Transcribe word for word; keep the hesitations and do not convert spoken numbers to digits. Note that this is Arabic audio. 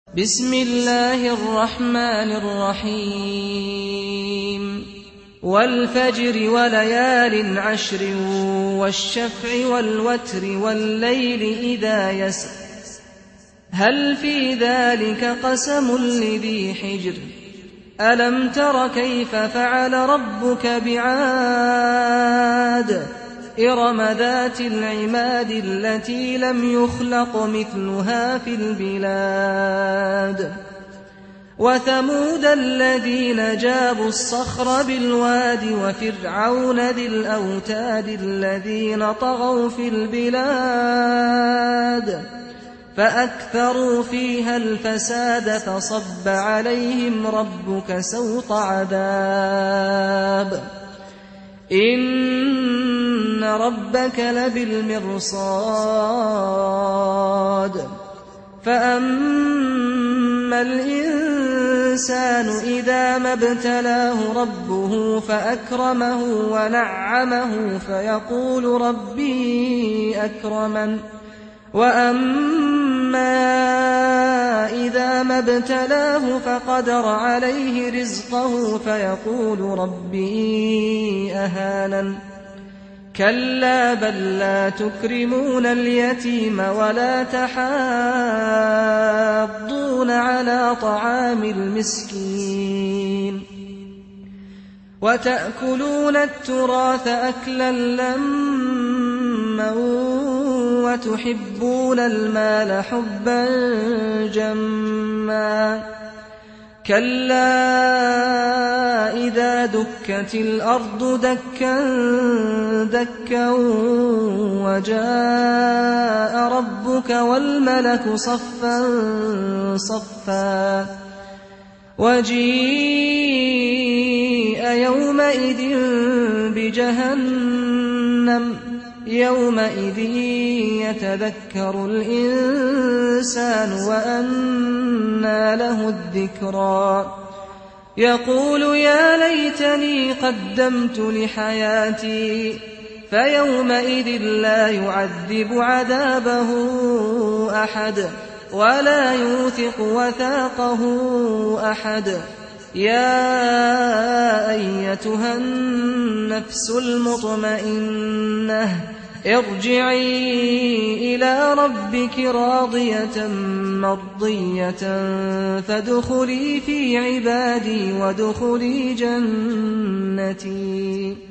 بسم الله الرحمن الرحيم والفجر وليال عشر والشفع والوتر والليل إذا يسر هل في ذلك قسم لذي حجر ألم تر كيف فعل ربك بعاد إرم ذات العماد التي لم يخلق مثلها في البلاد وثمود الذين جابوا الصخر بالواد وفرعون ذي الأوتاد الذين طغوا في البلاد فأكثروا فيها الفساد فصب عليهم ربك سوط عذاب إن ربك لبالمرصاد فأما الإنسان إذا ما ابتلاه ربه فأكرمه ونعمه فيقول ربي أكرمن وأما إذا ما ابتلاه فقدر عليه رزقه فيقول ربي أهانن كلا بل لا تكرمون اليتيم ولا تحاضون على طعام المسكين وتأكلون التراث أكلا لما وتحبون المال حبا جما كلا إذا دكت الأرض دكا دكا وجاء ربك والملك صفا صفا وجيء يومئذ بجهنم يومئذ يتذكر الإنسان وأنى له الذكرى يقول يا ليتني قدمت لحياتي فيومئذ لا يعذب عذابه أحد ولا يوثق وثاقه أحد يا أيتها النفس المطمئنة ارجعي إلى ربك راضية مرضية فادخلي في عبادي وادخلي جنتي.